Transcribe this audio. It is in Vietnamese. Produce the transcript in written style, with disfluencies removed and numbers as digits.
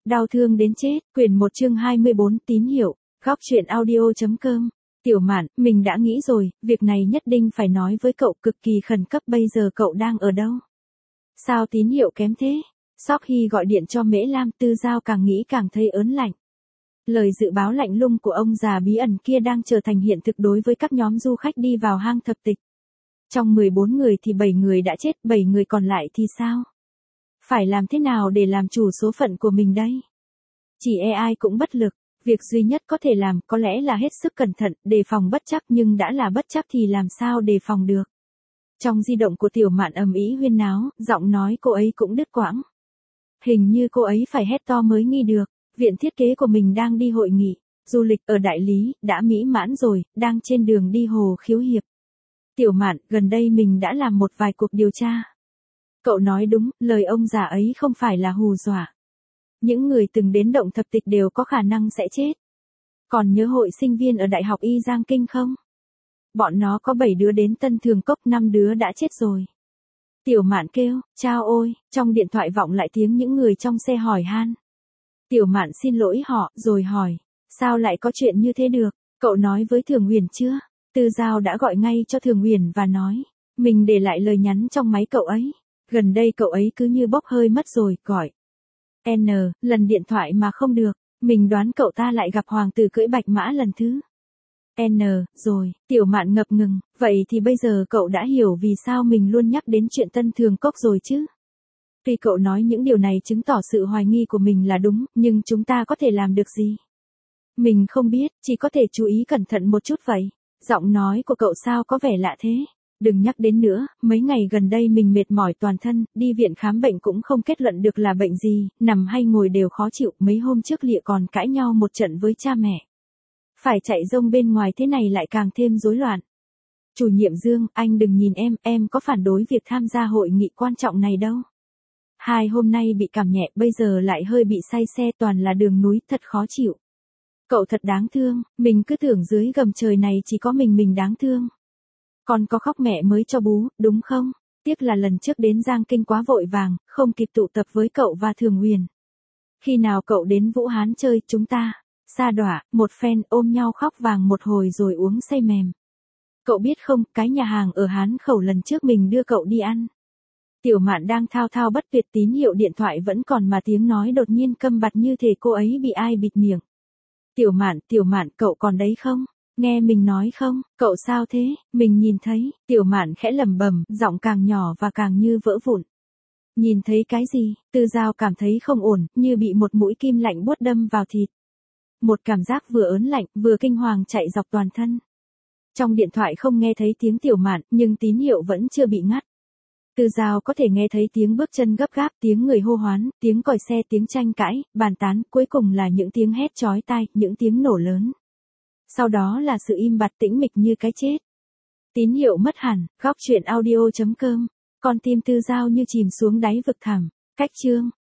Đau thương đến chết, quyển 1 chương 24 tín hiệu, góc truyện audio.com. Tiểu Mạn, mình đã nghĩ rồi, việc này nhất định phải nói với cậu, cực kỳ khẩn cấp. Bây giờ cậu đang ở đâu? Sao tín hiệu kém thế? Sóc Hy gọi điện cho Mễ Lam. Tư Giao càng nghĩ càng thấy ớn lạnh. Lời dự báo lạnh lùng của ông già bí ẩn kia đang trở thành hiện thực đối với các nhóm du khách đi vào hang thập tịch. Trong 14 người thì 7 người đã chết, 7 người còn lại thì sao? Phải làm thế nào để làm chủ số phận của mình đây? Chỉ ai cũng bất lực, việc duy nhất có thể làm có lẽ là hết sức cẩn thận, đề phòng bất trắc, nhưng đã là bất trắc thì làm sao đề phòng được. Trong di động của Tiểu Mạn ầm ĩ huyên náo, giọng nói cô ấy cũng đứt quãng. Hình như cô ấy phải hét to mới nghi được, viện thiết kế của mình đang đi hội nghị, du lịch ở đại lý, đã mỹ mãn rồi, đang trên đường đi Hồ Khiếu Hiệp. Tiểu Mạn, gần đây mình đã làm một vài cuộc điều tra. Cậu nói đúng, lời ông già ấy không phải là hù dọa. Những người từng đến động thập tịch đều có khả năng sẽ chết. Còn nhớ hội sinh viên ở Đại học Y Giang Kinh không? Bọn nó có 7 đứa đến Tân Thường Cốc, 5 đứa đã chết rồi. Tiểu Mạn kêu, chao ôi, trong điện thoại vọng lại tiếng những người trong xe hỏi han. Tiểu Mạn xin lỗi họ, rồi hỏi, sao lại có chuyện như thế được, cậu nói với Thường Huyền chưa? Tư Giao đã gọi ngay cho Thường Huyền và nói, mình để lại lời nhắn trong máy cậu ấy. Gần đây cậu ấy cứ như bốc hơi mất rồi, gọi. Lần điện thoại mà không được, mình đoán cậu ta lại gặp hoàng tử cưỡi bạch mã lần thứ. Rồi, Tiểu Mạn ngập ngừng, vậy thì bây giờ cậu đã hiểu vì sao mình luôn nhắc đến chuyện Tân Thường Cốc rồi chứ? Tuy cậu nói những điều này chứng tỏ sự hoài nghi của mình là đúng, nhưng chúng ta có thể làm được gì? Mình không biết, chỉ có thể chú ý cẩn thận một chút vậy. Giọng nói của cậu sao có vẻ lạ thế? Đừng nhắc đến nữa, mấy ngày gần đây mình mệt mỏi toàn thân, đi viện khám bệnh cũng không kết luận được là bệnh gì, nằm hay ngồi đều khó chịu, mấy hôm trước Lịa còn cãi nhau một trận với cha mẹ. Phải chạy rông bên ngoài thế này lại càng thêm rối loạn. Chủ nhiệm Dương, anh đừng nhìn em có phản đối việc tham gia hội nghị quan trọng này đâu. 2 hôm nay bị cảm nhẹ, bây giờ lại hơi bị say xe, toàn là đường núi, thật khó chịu. Cậu thật đáng thương, mình cứ tưởng dưới gầm trời này chỉ có mình đáng thương. Còn có khóc mẹ mới cho bú, đúng không? Tiếc là lần trước đến Giang Kinh quá vội vàng, không kịp tụ tập với cậu và Thường Huyền. Khi nào cậu đến Vũ Hán chơi, chúng ta sa đọa, một phen, ôm nhau khóc vàng một hồi rồi uống say mềm. Cậu biết không, cái nhà hàng ở Hán Khẩu lần trước mình đưa cậu đi ăn. Tiểu Mạn đang thao thao bất tuyệt, tín hiệu điện thoại vẫn còn mà tiếng nói đột nhiên câm bặt như thể cô ấy bị ai bịt miệng. Tiểu Mạn, cậu còn đấy không? Nghe mình nói không, cậu sao thế? Mình nhìn thấy, Tiểu Mạn khẽ lẩm bẩm, giọng càng nhỏ và càng như vỡ vụn. Nhìn thấy cái gì? Tư Giao cảm thấy không ổn, như bị một mũi kim lạnh buốt đâm vào thịt. Một cảm giác vừa ớn lạnh, vừa kinh hoàng chạy dọc toàn thân. Trong điện thoại không nghe thấy tiếng Tiểu Mạn, nhưng tín hiệu vẫn chưa bị ngắt. Tư Giao có thể nghe thấy tiếng bước chân gấp gáp, tiếng người hô hoán, tiếng còi xe, tiếng tranh cãi, bàn tán, cuối cùng là những tiếng hét chói tai, những tiếng nổ lớn. Sau đó là sự im bặt tĩnh mịch như cái chết. Tín hiệu mất hẳn, góc truyện audio.com. Con tim Tư Giao như chìm xuống đáy vực thẳm. Cách chương.